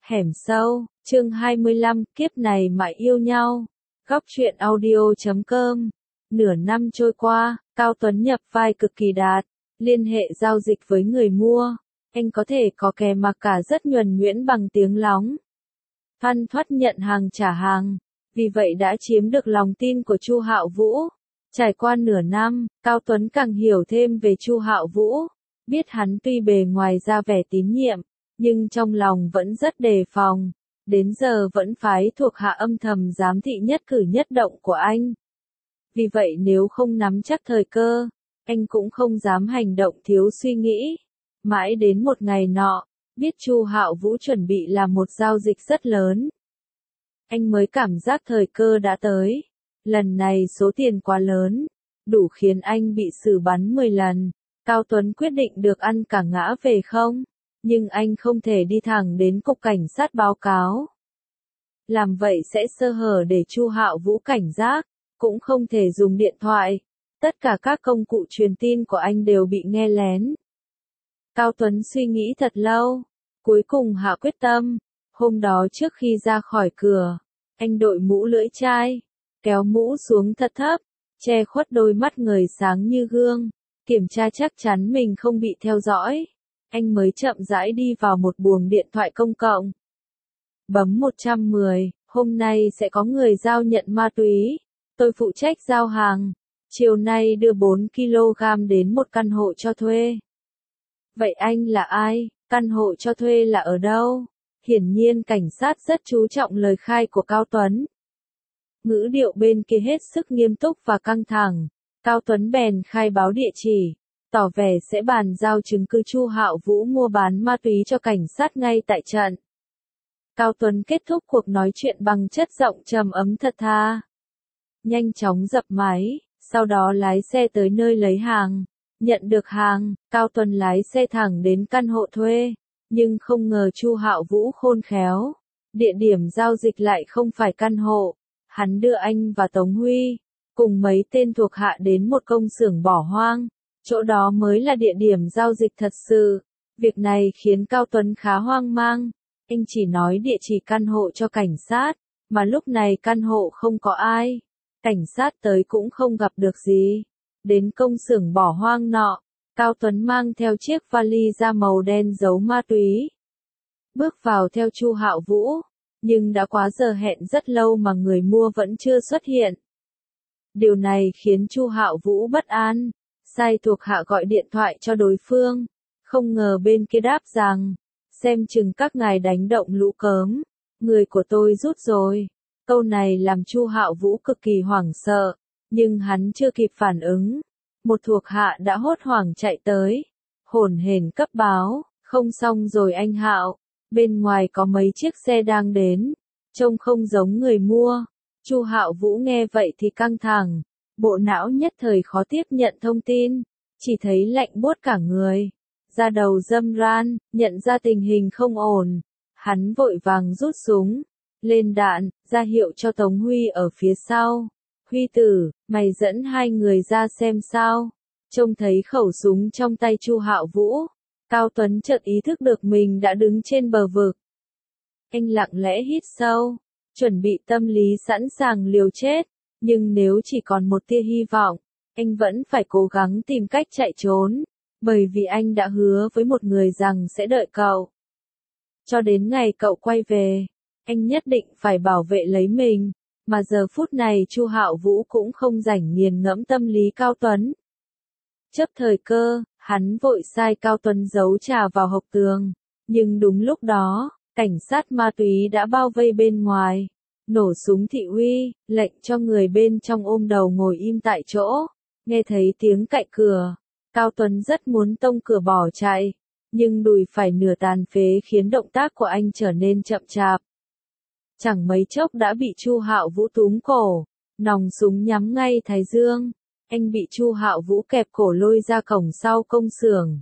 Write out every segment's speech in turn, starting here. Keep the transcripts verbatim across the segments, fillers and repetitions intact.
Hẻm sâu, chương hai mươi lăm, kiếp này mãi yêu nhau. Góc truyện audio chấm com. Nửa năm trôi qua, Cao Tuấn nhập vai cực kỳ đạt, liên hệ giao dịch với người mua. Anh có thể có kè mà cả rất nhuần nhuyễn bằng tiếng lóng. Thoăn thoắt nhận hàng trả hàng, vì vậy đã chiếm được lòng tin của Chu Hạo Vũ. Trải qua nửa năm, Cao Tuấn càng hiểu thêm về Chu Hạo Vũ, biết hắn tuy bề ngoài ra vẻ tín nhiệm, nhưng trong lòng vẫn rất đề phòng, đến giờ vẫn phái thuộc hạ âm thầm giám thị nhất cử nhất động của anh. Vì vậy nếu không nắm chắc thời cơ, anh cũng không dám hành động thiếu suy nghĩ. Mãi đến một ngày nọ, biết Chu Hạo Vũ chuẩn bị làm một giao dịch rất lớn, anh mới cảm giác thời cơ đã tới. Lần này số tiền quá lớn, đủ khiến anh bị xử bắn mười lần. Cao Tuấn quyết định được ăn cả ngã về không, nhưng anh không thể đi thẳng đến cục cảnh sát báo cáo. Làm vậy sẽ sơ hở để Chu Hạo Vũ cảnh giác, cũng không thể dùng điện thoại. Tất cả các công cụ truyền tin của anh đều bị nghe lén. Cao Tuấn suy nghĩ thật lâu, cuối cùng hạ quyết tâm. Hôm đó trước khi ra khỏi cửa, anh đội mũ lưỡi chai, kéo mũ xuống thật thấp, che khuất đôi mắt người sáng như gương, kiểm tra chắc chắn mình không bị theo dõi. Anh mới chậm rãi đi vào một buồng điện thoại công cộng. Bấm một trăm mười, hôm nay sẽ có người giao nhận ma túy. Tôi phụ trách giao hàng. Chiều nay đưa bốn ki lô gam đến một căn hộ cho thuê. Vậy anh là ai? Căn hộ cho thuê là ở đâu? Hiển nhiên cảnh sát rất chú trọng lời khai của Cao Tuấn. Ngữ điệu bên kia hết sức nghiêm túc và căng thẳng. Cao Tuấn bèn khai báo địa chỉ, tỏ vẻ sẽ bàn giao chứng cứ Chu Hạo Vũ mua bán ma túy cho cảnh sát ngay tại trận. Cao Tuấn kết thúc cuộc nói chuyện bằng chất giọng trầm ấm thật tha. Nhanh chóng dập máy, sau đó lái xe tới nơi lấy hàng. Nhận được hàng, Cao Tuấn lái xe thẳng đến căn hộ thuê, nhưng không ngờ Chu Hạo Vũ khôn khéo. Địa điểm giao dịch lại không phải căn hộ. Hắn đưa anh và Tống Huy, cùng mấy tên thuộc hạ đến một công xưởng bỏ hoang. Chỗ đó mới là địa điểm giao dịch thật sự. Việc này khiến Cao Tuấn khá hoang mang. Anh chỉ nói địa chỉ căn hộ cho cảnh sát, mà lúc này căn hộ không có ai. Cảnh sát tới cũng không gặp được gì. Đến công xưởng bỏ hoang nọ, Cao Tuấn mang theo chiếc vali da màu đen giấu ma túy. Bước vào theo Chu Hạo Vũ, nhưng đã quá giờ hẹn rất lâu mà người mua vẫn chưa xuất hiện. Điều này khiến Chu Hạo Vũ bất an, sai thuộc hạ gọi điện thoại cho đối phương, không ngờ bên kia đáp rằng, xem chừng các ngài đánh động lũ cớm, người của tôi rút rồi. Câu này làm Chu Hạo Vũ cực kỳ hoảng sợ, nhưng hắn chưa kịp phản ứng, một thuộc hạ đã hốt hoảng chạy tới, hổn hển cấp báo, không xong rồi anh Hạo, bên ngoài có mấy chiếc xe đang đến, trông không giống người mua. Chu Hạo Vũ nghe vậy thì căng thẳng, bộ não nhất thời khó tiếp nhận thông tin, chỉ thấy lạnh buốt cả người, da đầu râm ran, nhận ra tình hình không ổn, hắn vội vàng rút súng, lên đạn, ra hiệu cho Tống Huy ở phía sau. Huy tử, mày dẫn hai người ra xem sao. Trông thấy khẩu súng trong tay Chu Hạo Vũ, Cao Tuấn chợt ý thức được mình đã đứng trên bờ vực. Anh lặng lẽ hít sâu, chuẩn bị tâm lý sẵn sàng liều chết, nhưng nếu chỉ còn một tia hy vọng, anh vẫn phải cố gắng tìm cách chạy trốn, bởi vì anh đã hứa với một người rằng sẽ đợi cậu. Cho đến ngày cậu quay về, anh nhất định phải bảo vệ lấy mình, mà giờ phút này Chu Hạo Vũ cũng không rảnh nghiền ngẫm tâm lý Cao Tuấn. Chấp thời cơ, hắn vội sai Cao Tuấn giấu trà vào hộc tường, nhưng đúng lúc đó, cảnh sát ma túy đã bao vây bên ngoài, nổ súng thị uy, lệnh cho người bên trong ôm đầu ngồi im tại chỗ. Nghe thấy tiếng cạy cửa, Cao Tuấn rất muốn tông cửa bỏ chạy, nhưng đùi phải nửa tàn phế khiến động tác của anh trở nên chậm chạp. Chẳng mấy chốc đã bị Chu Hạo Vũ túm cổ, nòng súng nhắm ngay thái dương, anh bị Chu Hạo Vũ kẹp cổ lôi ra cổng sau công xưởng.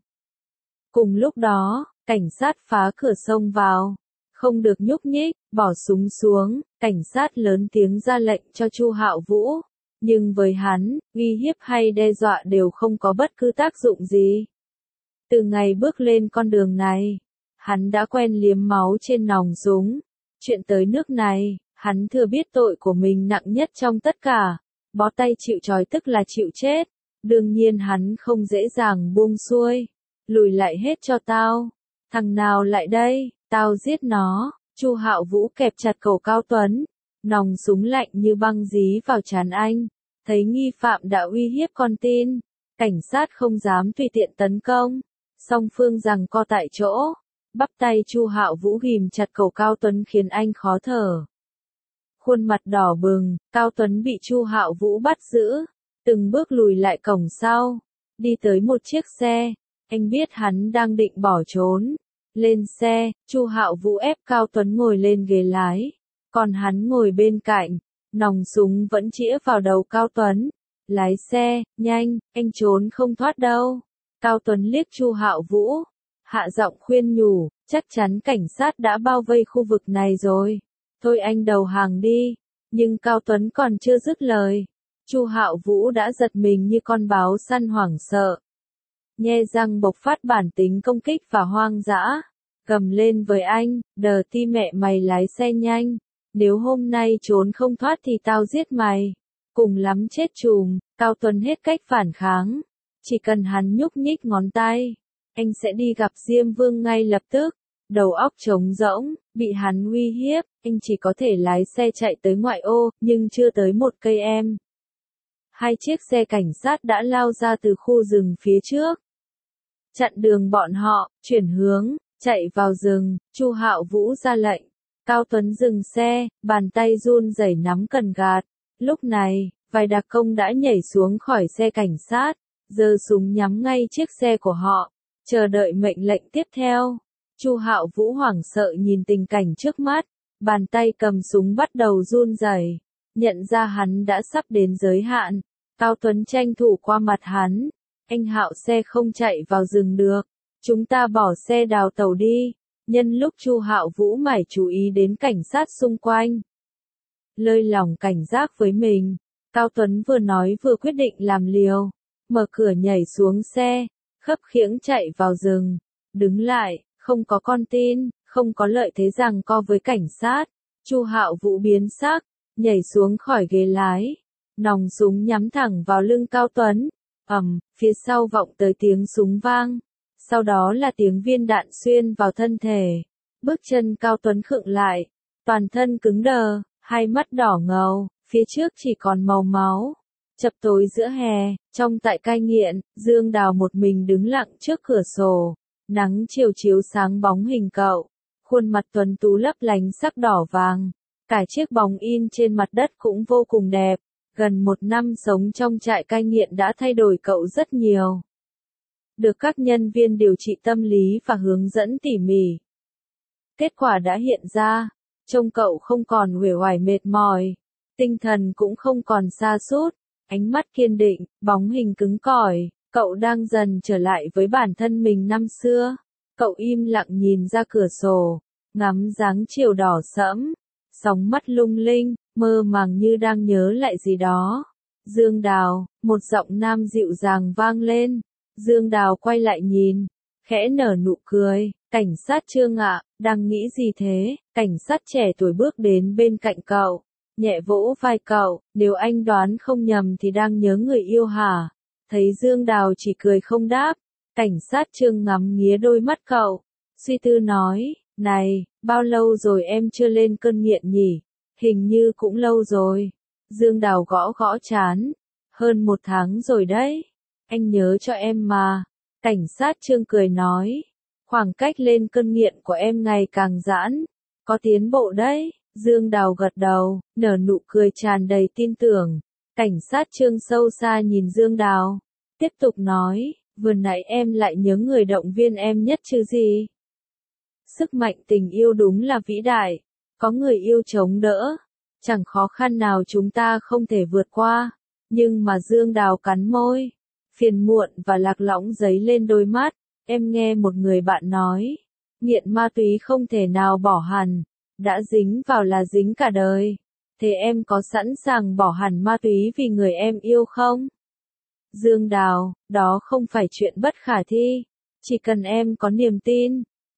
Cùng lúc đó, cảnh sát phá cửa xông vào, không được nhúc nhích, bỏ súng xuống, cảnh sát lớn tiếng ra lệnh cho Chu Hạo Vũ, nhưng với hắn, uy hiếp hay đe dọa đều không có bất cứ tác dụng gì. Từ ngày bước lên con đường này, Hắn đã quen liếm máu trên nòng súng. Chuyện tới nước này, hắn thừa biết tội của mình nặng nhất trong tất cả. Bó tay chịu trói tức là chịu chết. Đương nhiên hắn không dễ dàng buông xuôi. Lùi lại hết cho tao. Thằng nào lại đây, tao giết nó. Chu Hạo Vũ kẹp chặt cổ Cao Tuấn. Nòng súng lạnh như băng dí vào trán anh. Thấy nghi phạm đã uy hiếp con tin. Cảnh sát không dám tùy tiện tấn công. Song phương giằng co tại chỗ. Bắp tay Chu Hạo Vũ ghìm chặt cổ Cao Tuấn khiến anh khó thở. Khuôn mặt đỏ bừng, Cao Tuấn bị Chu Hạo Vũ bắt giữ. Từng bước lùi lại cổng sau. Đi tới một chiếc xe. Anh biết hắn đang định bỏ trốn. Lên xe, Chu Hạo Vũ ép Cao Tuấn ngồi lên ghế lái. Còn hắn ngồi bên cạnh. Nòng súng vẫn chĩa vào đầu Cao Tuấn. Lái xe, nhanh, anh trốn không thoát đâu. Cao Tuấn liếc Chu Hạo Vũ. Hạ giọng khuyên nhủ, chắc chắn cảnh sát đã bao vây khu vực này rồi. Thôi anh đầu hàng đi. Nhưng Cao Tuấn còn chưa dứt lời. Chu Hạo Vũ đã giật mình như con báo săn hoảng sợ. Nhe răng bộc phát bản tính công kích và hoang dã. Gầm lên với anh, đờ ti mẹ mày lái xe nhanh. Nếu hôm nay trốn không thoát thì tao giết mày. Cùng lắm chết chùm, Cao Tuấn hết cách phản kháng. Chỉ cần hắn nhúc nhích ngón tay, anh sẽ đi gặp Diêm Vương ngay lập tức. Đầu óc trống rỗng, bị hắn uy hiếp, anh chỉ có thể lái xe chạy tới ngoại ô, nhưng chưa tới một cây em. Hai chiếc xe cảnh sát đã lao ra từ khu rừng phía trước. Chặn đường bọn họ, chuyển hướng, chạy vào rừng, Chu Hạo Vũ ra lệnh. Cao Tuấn dừng xe, bàn tay run rẩy nắm cần gạt. Lúc này, vài đặc công đã nhảy xuống khỏi xe cảnh sát, giơ súng nhắm ngay chiếc xe của họ, chờ đợi mệnh lệnh tiếp theo. Chu Hạo Vũ hoảng sợ nhìn tình cảnh trước mắt, bàn tay cầm súng bắt đầu run rẩy, nhận ra hắn đã sắp đến giới hạn. Cao Tuấn tranh thủ qua mặt hắn, anh Hạo xe không chạy vào rừng được, chúng ta bỏ xe đào tẩu đi. Nhân lúc Chu Hạo Vũ mải chú ý đến cảnh sát xung quanh, lơi lỏng cảnh giác với mình, Cao Tuấn vừa nói vừa quyết định làm liều, mở cửa nhảy xuống xe, khấp khiễng chạy vào rừng, đứng lại, không có con tin, không có lợi thế giằng co với cảnh sát. Chu Hạo Vũ biến sắc, nhảy xuống khỏi ghế lái, nòng súng nhắm thẳng vào lưng Cao Tuấn. Ầm, phía sau vọng tới tiếng súng vang, sau đó là tiếng viên đạn xuyên vào thân thể. Bước chân Cao Tuấn khựng lại, toàn thân cứng đờ, hai mắt đỏ ngầu, phía trước chỉ còn màu máu. Chập tối giữa hè, trong tại cai nghiện, Dương Đào một mình đứng lặng trước cửa sổ, nắng chiều chiếu sáng bóng hình cậu, khuôn mặt tuấn tú lấp lánh sắc đỏ vàng, cả chiếc bóng in trên mặt đất cũng vô cùng đẹp. Gần một năm sống trong trại cai nghiện đã thay đổi cậu rất nhiều. Được các nhân viên điều trị tâm lý và hướng dẫn tỉ mỉ. Kết quả đã hiện ra, trông cậu không còn uể oải mệt mỏi, tinh thần cũng không còn sa sút, ánh mắt kiên định, bóng hình cứng cỏi, cậu đang dần trở lại với bản thân mình năm xưa. Cậu im lặng nhìn ra cửa sổ, ngắm dáng chiều đỏ sẫm, sóng mắt lung linh, mơ màng như đang nhớ lại gì đó. Dương Đào, một giọng nam dịu dàng vang lên. Dương Đào quay lại nhìn, khẽ nở nụ cười. Cảnh sát Trương ạ, đang nghĩ gì thế? Cảnh sát trẻ tuổi bước đến bên cạnh cậu, nhẹ vỗ vai cậu, nếu anh đoán không nhầm thì đang nhớ người yêu hả? Thấy Dương Đào chỉ cười không đáp, cảnh sát Trương ngắm nghía đôi mắt cậu, suy tư nói, này, bao lâu rồi em chưa lên cơn nghiện nhỉ? Hình như cũng lâu rồi. Dương Đào gõ gõ trán, hơn một tháng rồi đấy. Anh nhớ cho em mà. Cảnh sát Trương cười nói, khoảng cách lên cơn nghiện của em ngày càng giãn, có tiến bộ đấy. Dương Đào gật đầu, nở nụ cười tràn đầy tin tưởng. Cảnh sát Trương sâu xa nhìn Dương Đào, tiếp tục nói, vừa nãy em lại nhớ người động viên em nhất chứ gì? Sức mạnh tình yêu đúng là vĩ đại, có người yêu chống đỡ, chẳng khó khăn nào chúng ta không thể vượt qua. Nhưng mà Dương Đào cắn môi, phiền muộn và lạc lõng dấy lên đôi mắt. Em nghe một người bạn nói, nghiện ma túy không thể nào bỏ hẳn, đã dính vào là dính cả đời. Thế em có sẵn sàng bỏ hẳn ma túy vì người em yêu không? Dương Đào, đó không phải chuyện bất khả thi, chỉ cần em có niềm tin,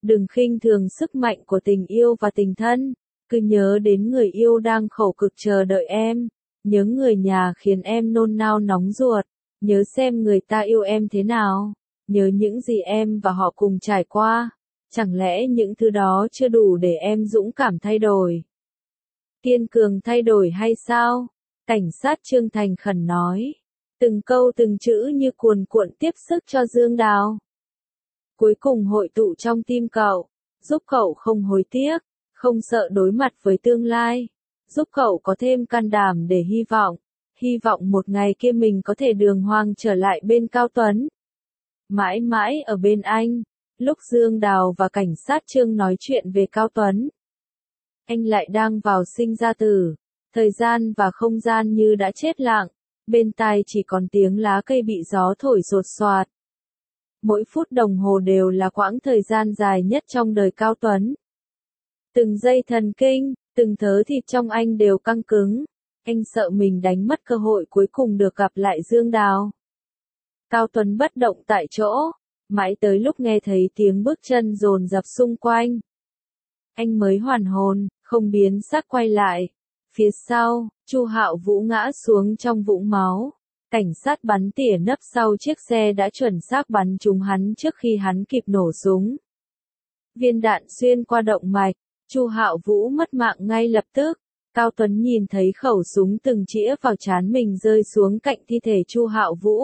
Đừng khinh thường sức mạnh của tình yêu và tình thân. Cứ nhớ đến người yêu đang khổ cực chờ đợi em. Nhớ người nhà khiến em nôn nao nóng ruột. Nhớ xem người ta yêu em thế nào. Nhớ những gì em và họ cùng trải qua. Chẳng lẽ những thứ đó chưa đủ để em dũng cảm thay đổi? Kiên cường thay đổi hay sao? Cảnh sát Trương thành khẩn nói. Từng câu từng chữ như cuồn cuộn tiếp sức cho Dương Đào. Cuối cùng hội tụ trong tim cậu, giúp cậu không hối tiếc, không sợ đối mặt với tương lai, giúp cậu có thêm can đảm để hy vọng, hy vọng một ngày kia mình có thể đường hoàng trở lại bên Cao Tuấn. Mãi mãi ở bên anh, lúc Dương Đào và cảnh sát Trương nói chuyện về Cao Tuấn. Anh lại đang vào sinh ra tử, thời gian và không gian như đã chết lặng, bên tai chỉ còn tiếng lá cây bị gió thổi rột soạt. Mỗi phút đồng hồ đều là quãng thời gian dài nhất trong đời Cao Tuấn. Từng giây thần kinh, từng thớ thịt trong anh đều căng cứng. Anh sợ mình đánh mất cơ hội cuối cùng được gặp lại Dương Đào. Cao Tuấn bất động tại chỗ, mãi tới lúc nghe thấy tiếng bước chân dồn dập xung quanh. Anh mới hoàn hồn, không biến sắc quay lại. Phía sau, Chu Hạo Vũ ngã xuống trong vũng máu. Cảnh sát bắn tỉa nấp sau chiếc xe đã chuẩn xác bắn trúng hắn trước khi hắn kịp nổ súng. Viên đạn xuyên qua động mạch, Chu Hạo Vũ mất mạng ngay lập tức. Cao Tuấn nhìn thấy khẩu súng từng chĩa vào trán mình rơi xuống cạnh thi thể Chu Hạo Vũ.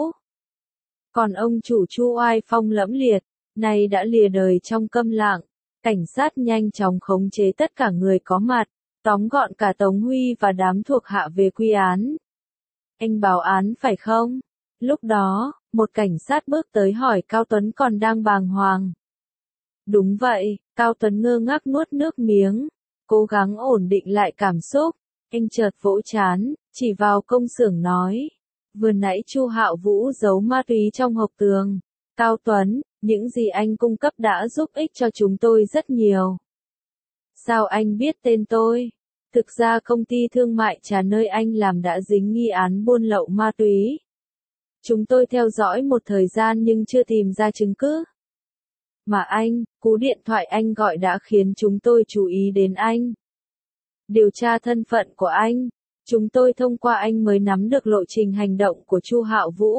Còn ông chủ Chu oai phong lẫm liệt, nay đã lìa đời trong câm lặng. Cảnh sát nhanh chóng khống chế tất cả người có mặt, tóm gọn cả Tống Huy và đám thuộc hạ về quy án. Anh báo án phải không? Lúc đó, một cảnh sát bước tới hỏi Cao Tuấn còn đang bàng hoàng. Đúng vậy, Cao Tuấn ngơ ngác nuốt nước miếng, cố gắng ổn định lại cảm xúc. Anh chợt vỗ trán, chỉ vào công xưởng nói. Vừa nãy Chu Hạo Vũ giấu ma túy trong hộc tường. Cao Tuấn, những gì anh cung cấp đã giúp ích cho chúng tôi rất nhiều. Sao anh biết tên tôi? Thực ra công ty thương mại trà nơi anh làm đã dính nghi án buôn lậu ma túy. Chúng tôi theo dõi một thời gian nhưng chưa tìm ra chứng cứ. Mà anh, cú điện thoại anh gọi đã khiến chúng tôi chú ý đến anh. Điều tra thân phận của anh, chúng tôi thông qua anh mới nắm được lộ trình hành động của Chu Hạo Vũ.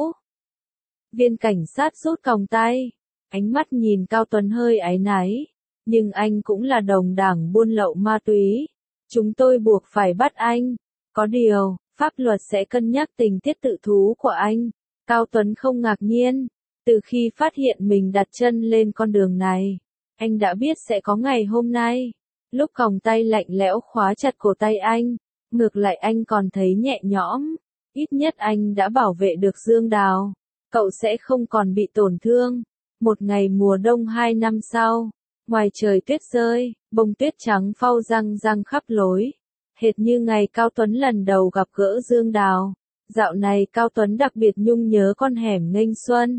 Viên cảnh sát rút còng tay, ánh mắt nhìn Cao Tuấn hơi áy náy, nhưng anh cũng là đồng đảng buôn lậu ma túy. Chúng tôi buộc phải bắt anh. Có điều, pháp luật sẽ cân nhắc tình tiết tự thú của anh. Cao Tuấn không ngạc nhiên. Từ khi phát hiện mình đặt chân lên con đường này, anh đã biết sẽ có ngày hôm nay. Lúc còng tay lạnh lẽo khóa chặt cổ tay anh, ngược lại anh còn thấy nhẹ nhõm. Ít nhất anh đã bảo vệ được Dương Đào. Cậu sẽ không còn bị tổn thương. Một ngày mùa đông hai năm sau, ngoài trời tuyết rơi, bông tuyết trắng phau răng răng khắp lối. Hệt như ngày Cao Tuấn lần đầu gặp gỡ Dương Đào. Dạo này Cao Tuấn đặc biệt nhung nhớ con hẻm nghênh xuân.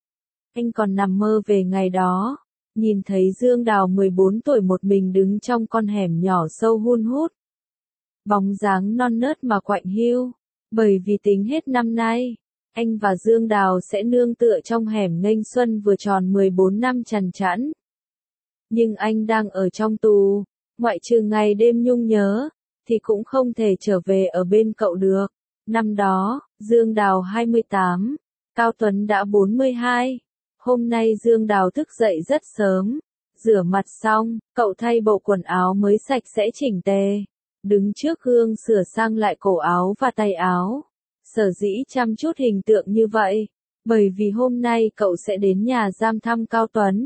Anh còn nằm mơ về ngày đó, nhìn thấy Dương Đào mười bốn tuổi một mình đứng trong con hẻm nhỏ sâu hun hút. Bóng dáng non nớt mà quạnh hiu, bởi vì tính hết năm nay, anh và Dương Đào sẽ nương tựa trong hẻm nghênh xuân vừa tròn mười bốn năm trằn trãn. Nhưng anh đang ở trong tù, ngoại trừ ngày đêm nhung nhớ, thì cũng không thể trở về ở bên cậu được. Năm đó, Dương Đào hai mươi tám, Cao Tuấn đã bốn mươi hai. Hôm nay Dương Đào thức dậy rất sớm, rửa mặt xong, cậu thay bộ quần áo mới sạch sẽ chỉnh tề, đứng trước gương sửa sang lại cổ áo và tay áo. Sở dĩ chăm chút hình tượng như vậy, bởi vì hôm nay cậu sẽ đến nhà giam thăm Cao Tuấn.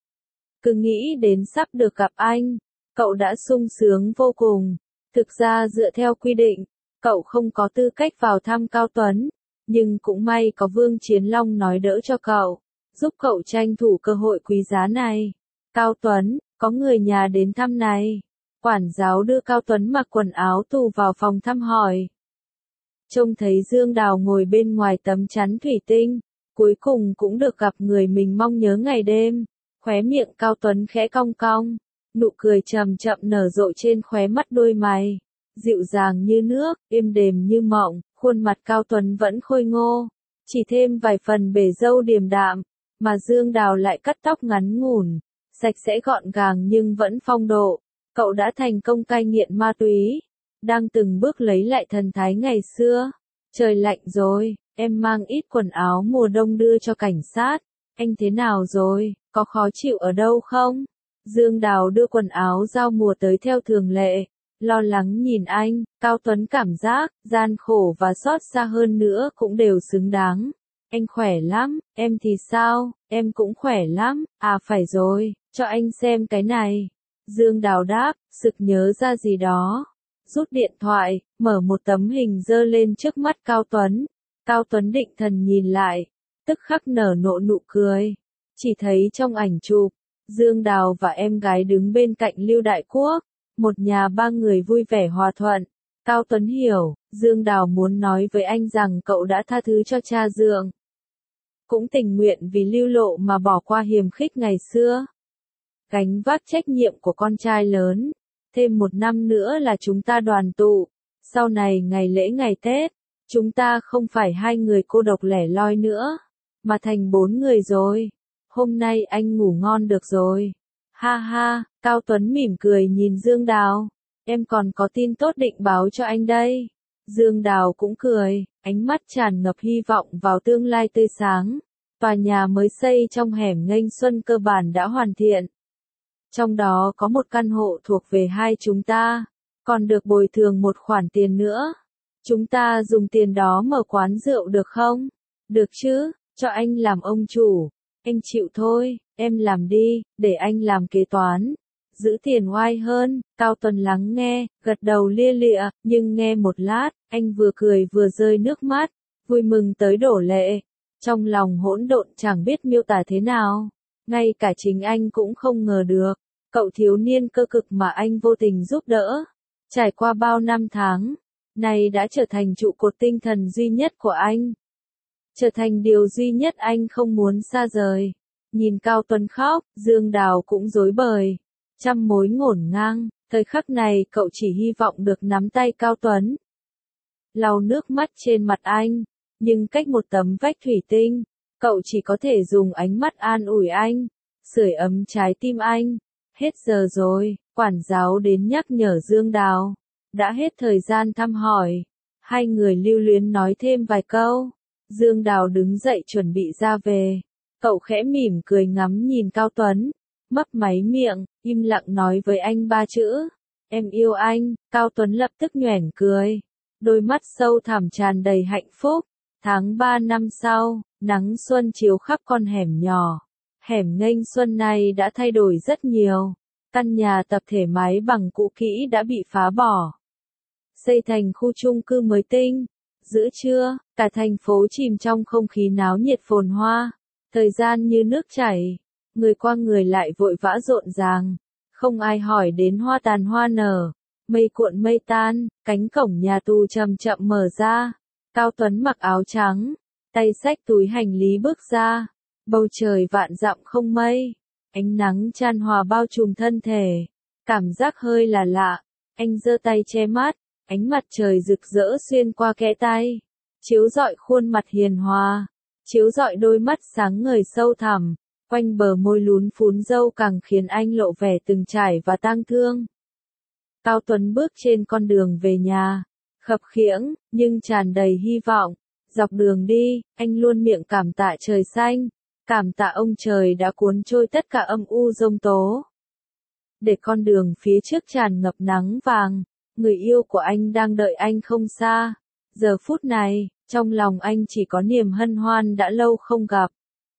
Cứ nghĩ đến sắp được gặp anh, cậu đã sung sướng vô cùng. Thực ra dựa theo quy định, cậu không có tư cách vào thăm Cao Tuấn, nhưng cũng may có Vương Chiến Long nói đỡ cho cậu, giúp cậu tranh thủ cơ hội quý giá này. Cao Tuấn, có người nhà đến thăm này. Quản giáo đưa Cao Tuấn mặc quần áo tù vào phòng thăm hỏi. Trông thấy Dương Đào ngồi bên ngoài tấm chắn thủy tinh, cuối cùng cũng được gặp người mình mong nhớ ngày đêm. Khóe miệng Cao Tuấn khẽ cong cong, nụ cười chậm chậm nở rộ trên khóe mắt đôi mày, dịu dàng như nước, êm đềm như mộng, khuôn mặt Cao Tuấn vẫn khôi ngô, chỉ thêm vài phần bể râu điềm đạm, mà Dương Đào lại cắt tóc ngắn ngủn, sạch sẽ gọn gàng nhưng vẫn phong độ. Cậu đã thành công cai nghiện ma túy, đang từng bước lấy lại thần thái ngày xưa. Trời lạnh rồi, em mang ít quần áo mùa đông đưa cho cảnh sát. Anh thế nào rồi, có khó chịu ở đâu không? Dương Đào đưa quần áo giao mùa tới theo thường lệ. Lo lắng nhìn anh, Cao Tuấn cảm giác, gian khổ và xót xa hơn nữa cũng đều xứng đáng. Anh khỏe lắm, em thì sao, em cũng khỏe lắm, à phải rồi, cho anh xem cái này. Dương Đào đáp, sực nhớ ra gì đó. Rút điện thoại, mở một tấm hình dơ lên trước mắt Cao Tuấn. Cao Tuấn định thần nhìn lại, tức khắc nở nụ nụ cười. Chỉ thấy trong ảnh chụp, Dương Đào và em gái đứng bên cạnh Lưu Đại Quốc. Một nhà ba người vui vẻ hòa thuận. Cao Tuấn hiểu, Dương Đào muốn nói với anh rằng cậu đã tha thứ cho cha Dượng. Cũng tình nguyện vì Lưu Lộ mà bỏ qua hiềm khích ngày xưa. Gánh vác trách nhiệm của con trai lớn. Thêm một năm nữa là chúng ta đoàn tụ. Sau này ngày lễ ngày Tết, chúng ta không phải hai người cô độc lẻ loi nữa, mà thành bốn người rồi. Hôm nay anh ngủ ngon được rồi. Ha ha, Cao Tuấn mỉm cười nhìn Dương Đào. Em còn có tin tốt định báo cho anh đây. Dương Đào cũng cười, ánh mắt tràn ngập hy vọng vào tương lai tươi sáng. Tòa nhà mới xây trong hẻm Nghênh Xuân cơ bản đã hoàn thiện. Trong đó có một căn hộ thuộc về hai chúng ta, còn được bồi thường một khoản tiền nữa. Chúng ta dùng tiền đó mở quán rượu được không? Được chứ, cho anh làm ông chủ. Anh chịu thôi, em làm đi, để anh làm kế toán. Giữ tiền oai hơn. Cao Tuấn lắng nghe, gật đầu lia lịa, nhưng nghe một lát, anh vừa cười vừa rơi nước mắt, vui mừng tới đổ lệ. Trong lòng hỗn độn chẳng biết miêu tả thế nào. Ngay cả chính anh cũng không ngờ được, cậu thiếu niên cơ cực mà anh vô tình giúp đỡ, trải qua bao năm tháng, nay đã trở thành trụ cột tinh thần duy nhất của anh. Trở thành điều duy nhất anh không muốn xa rời. Nhìn Cao Tuấn khóc, Dương Đào cũng rối bời, trăm mối ngổn ngang. Thời khắc này cậu chỉ hy vọng được nắm tay Cao Tuấn, lau nước mắt trên mặt anh, nhưng cách một tấm vách thủy tinh, cậu chỉ có thể dùng ánh mắt an ủi anh, sưởi ấm trái tim anh. Hết giờ rồi, quản giáo đến nhắc nhở Dương Đào. Đã hết thời gian thăm hỏi. Hai người lưu luyến nói thêm vài câu. Dương Đào đứng dậy chuẩn bị ra về. Cậu khẽ mỉm cười ngắm nhìn Cao Tuấn, mấp máy miệng, im lặng nói với anh ba chữ. Em yêu anh. Cao Tuấn lập tức nhoẻn cười. Đôi mắt sâu thẳm tràn đầy hạnh phúc. Tháng ba năm sau, nắng xuân chiếu khắp con hẻm nhỏ. Hẻm Nghênh Xuân này đã thay đổi rất nhiều. Căn nhà tập thể mái bằng cũ kỹ đã bị phá bỏ, xây thành khu chung cư mới tinh. Giữa trưa, cả thành phố chìm trong không khí náo nhiệt phồn hoa. Thời gian như nước chảy, người qua người lại vội vã rộn ràng. Không ai hỏi đến hoa tàn hoa nở, mây cuộn mây tan, cánh cổng nhà tù chậm chậm mở ra. Cao Tuấn mặc áo trắng, tay xách túi hành lý bước ra. Bầu trời vạn dặm không mây, ánh nắng chan hòa bao trùm thân thể, cảm giác hơi là lạ. Anh giơ tay che mắt, ánh mặt trời rực rỡ xuyên qua kẽ tay, chiếu rọi khuôn mặt hiền hòa, chiếu rọi đôi mắt sáng ngời sâu thẳm, quanh bờ môi lún phún râu càng khiến anh lộ vẻ từng trải và tang thương. Cao Tuấn bước trên con đường về nhà, khập khiễng, nhưng tràn đầy hy vọng. Dọc đường đi, anh luôn miệng cảm tạ trời xanh, cảm tạ ông trời đã cuốn trôi tất cả âm u giông tố, để con đường phía trước tràn ngập nắng vàng. Người yêu của anh đang đợi anh không xa. Giờ phút này, trong lòng anh chỉ có niềm hân hoan đã lâu không gặp.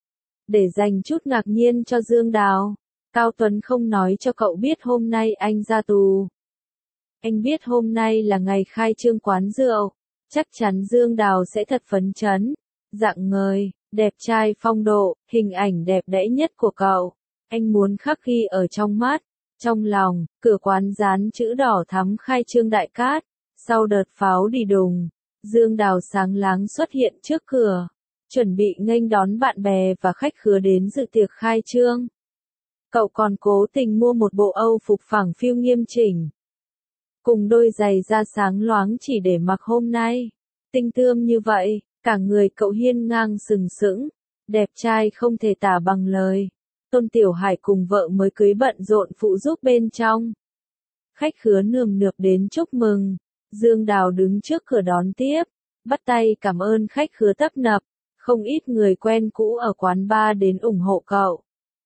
Để dành chút ngạc nhiên cho Dương Đào, Cao Tuấn không nói cho cậu biết hôm nay anh ra tù. Anh biết hôm nay là ngày khai trương quán rượu, chắc chắn Dương Đào sẽ thật phấn chấn, rạng ngời, đẹp trai phong độ, hình ảnh đẹp đẽ nhất của cậu. Anh muốn khắc ghi ở trong mắt, trong lòng. Cửa quán dán chữ đỏ thắm khai trương Đại Cát. Sau đợt pháo đi đùng, Dương Đào sáng láng xuất hiện trước cửa, chuẩn bị nghênh đón bạn bè và khách khứa đến dự tiệc khai trương. Cậu còn cố tình mua một bộ Âu phục phẳng phiu nghiêm chỉnh, cùng đôi giày da sáng loáng chỉ để mặc hôm nay. Tinh tươm như vậy, cả người cậu hiên ngang sừng sững, đẹp trai không thể tả bằng lời. Tôn Tiểu Hải cùng vợ mới cưới bận rộn phụ giúp bên trong. Khách khứa nườm nượp đến chúc mừng, Dương Đào đứng trước cửa đón tiếp, bắt tay cảm ơn khách khứa tấp nập, không ít người quen cũ ở quán bar đến ủng hộ cậu.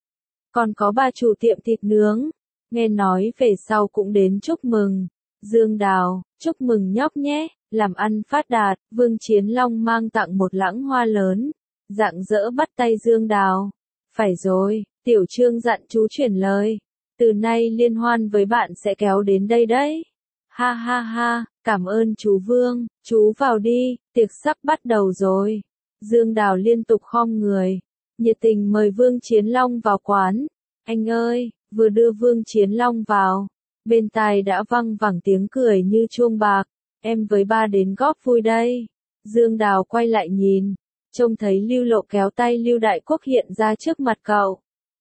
Còn có bà chủ tiệm thịt nướng, nghe nói về sau cũng đến chúc mừng. Dương Đào, chúc mừng nhóc nhé, làm ăn phát đạt. Vương Chiến Long mang tặng một lẵng hoa lớn, rạng rỡ bắt tay Dương Đào. Phải rồi, Tiểu Trương dặn chú chuyển lời, từ nay liên hoan với bạn sẽ kéo đến đây đấy. Ha ha ha, cảm ơn chú Vương, chú vào đi, tiệc sắp bắt đầu rồi. Dương Đào liên tục khom người, nhiệt tình mời Vương Chiến Long vào quán. Anh ơi, vừa đưa Vương Chiến Long vào, bên tai đã văng vẳng tiếng cười như chuông bạc. Em với ba đến góp vui đây. Dương Đào quay lại nhìn, trông thấy Lưu Lộ kéo tay Lưu Đại Quốc hiện ra trước mặt cậu.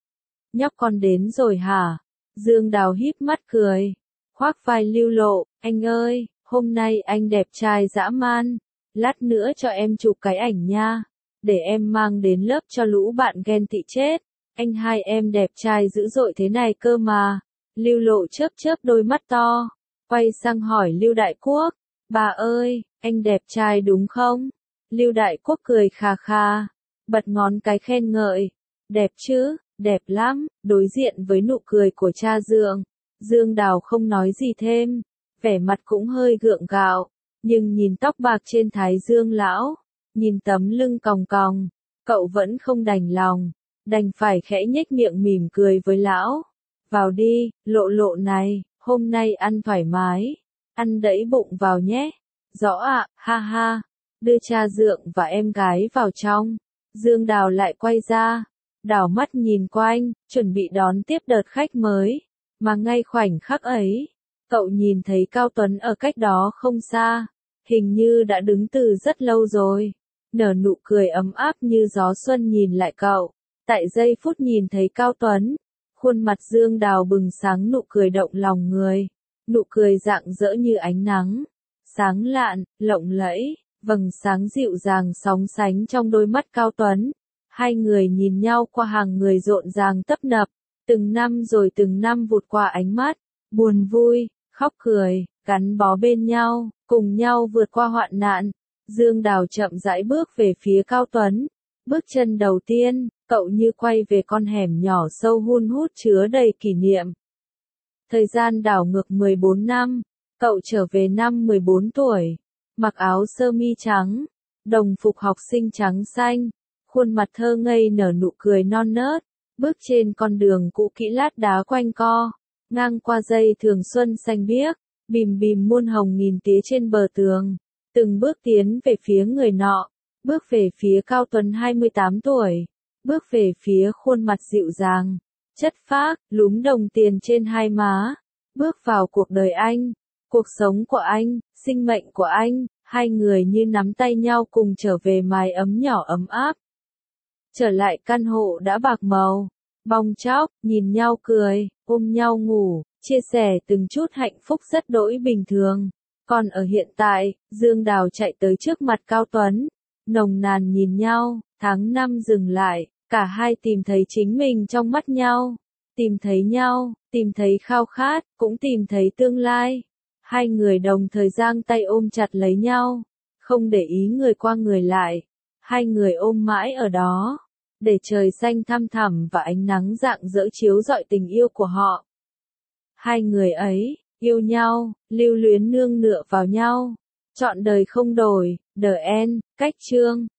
Nhóc con đến rồi hả? Dương Đào híp mắt cười, khoác vai Lưu Lộ, anh ơi, hôm nay anh đẹp trai dã man, lát nữa cho em chụp cái ảnh nha, để em mang đến lớp cho lũ bạn ghen tị chết. Anh hai em đẹp trai dữ dội thế này cơ mà. Lưu Lộ chớp chớp đôi mắt to, quay sang hỏi Lưu Đại Quốc, bà ơi, anh đẹp trai đúng không? Lưu Đại Quốc cười khà khà, bật ngón cái khen ngợi, đẹp chứ, đẹp lắm. Đối diện với nụ cười của cha Dương, Dương Đào không nói gì thêm, vẻ mặt cũng hơi gượng gạo, nhưng nhìn tóc bạc trên thái Dương lão, nhìn tấm lưng còng còng, cậu vẫn không đành lòng, đành phải khẽ nhếch miệng mỉm cười với lão. Vào đi, Lộ Lộ này, hôm nay ăn thoải mái, ăn đẫy bụng vào nhé. Rõ ạ, ha ha, đưa cha Dượng và em gái vào trong. Dương Đào lại quay ra, đảo mắt nhìn quanh, chuẩn bị đón tiếp đợt khách mới. Mà ngay khoảnh khắc ấy, cậu nhìn thấy Cao Tuấn ở cách đó không xa, hình như đã đứng từ rất lâu rồi, nở nụ cười ấm áp như gió xuân nhìn lại cậu. Tại giây phút nhìn thấy Cao Tuấn, khuôn mặt Dương Đào bừng sáng nụ cười động lòng người, nụ cười rạng rỡ như ánh nắng, sáng lạn, lộng lẫy, vầng sáng dịu dàng sóng sánh trong đôi mắt Cao Tuấn. Hai người nhìn nhau qua hàng người rộn ràng tấp nập, từng năm rồi từng năm vụt qua ánh mắt, buồn vui, khóc cười, gắn bó bên nhau, cùng nhau vượt qua hoạn nạn. Dương Đào chậm rãi bước về phía Cao Tuấn, bước chân đầu tiên, cậu như quay về con hẻm nhỏ sâu hun hút chứa đầy kỷ niệm. Thời gian đảo ngược mười bốn năm, cậu trở về năm mười bốn tuổi, mặc áo sơ mi trắng, đồng phục học sinh trắng xanh, khuôn mặt thơ ngây nở nụ cười non nớt, bước trên con đường cũ kỹ lát đá quanh co, ngang qua dây thường xuân xanh biếc, bìm bìm muôn hồng nghìn tía trên bờ tường, từng bước tiến về phía người nọ, bước về phía Cao Tuấn hai mươi tám tuổi, bước về phía khuôn mặt dịu dàng, chất phác, lúm đồng tiền trên hai má, bước vào cuộc đời anh, cuộc sống của anh, sinh mệnh của anh. Hai người như nắm tay nhau cùng trở về mái ấm nhỏ ấm áp. Trở lại căn hộ đã bạc màu, bong chóc, nhìn nhau cười, ôm nhau ngủ, chia sẻ từng chút hạnh phúc rất đỗi bình thường. Còn ở hiện tại, Dương Đào chạy tới trước mặt Cao Tuấn, nồng nàn nhìn nhau, tháng năm dừng lại, cả hai tìm thấy chính mình trong mắt nhau, tìm thấy nhau, tìm thấy khao khát, cũng tìm thấy tương lai. Hai người đồng thời giang tay ôm chặt lấy nhau, không để ý người qua người lại. Hai người ôm mãi ở đó, để trời xanh thăm thẳm và ánh nắng rạng rỡ chiếu rọi tình yêu của họ. Hai người ấy, yêu nhau, lưu luyến nương nựa vào nhau, trọn đời không đổi. The End, Cách Chương.